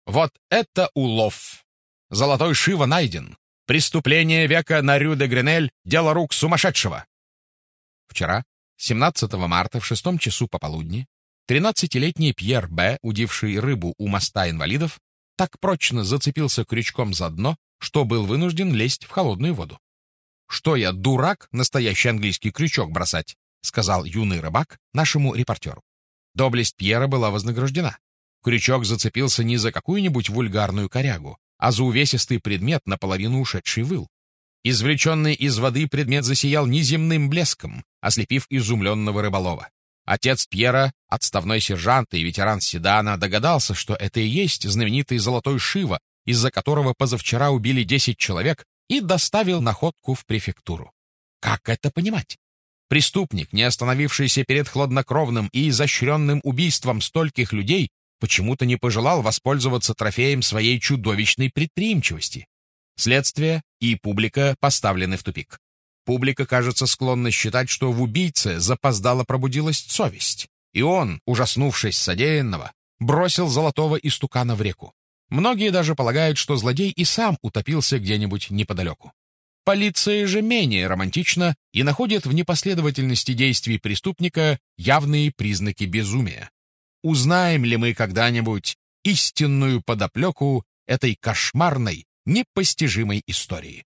Вот это улов! Золотой Шива найден. Преступление века на Рю-де-Гренель — дело рук сумасшедшего. Вчера, 17 марта в 6 часу пополудни, 13-летний Пьер Б., удивший рыбу у моста инвалидов, так прочно зацепился крючком за дно, что был вынужден лезть в холодную воду. «Что я, дурак, настоящий английский крючок бросать?» — сказал юный рыбак нашему репортеру. Доблесть Пьера была вознаграждена. Крючок зацепился не за какую-нибудь вульгарную корягу, а за увесистый предмет, наполовину ушедший выл. Извлеченный из воды предмет засиял неземным блеском, ослепив изумленного рыболова. Отец Пьера, отставной сержант и ветеран Седана, догадался, что это и есть знаменитый золотой Шива, из-за которого позавчера убили 10 человек, и доставил находку в префектуру. Как это понимать? Преступник, не остановившийся перед хладнокровным и изощренным убийством стольких людей, почему-то не пожелал воспользоваться трофеем своей чудовищной предприимчивости. Следствие и публика поставлены в тупик. Публика, кажется, склонна считать, что в убийце запоздало пробудилась совесть, и он, ужаснувшись содеянного, бросил золотого истукана в реку. Многие даже полагают, что злодей и сам утопился где-нибудь неподалеку. Полиция же менее романтична и находит в непоследовательности действий преступника явные признаки безумия. Узнаем ли мы когда-нибудь истинную подоплеку этой кошмарной, непостижимой истории?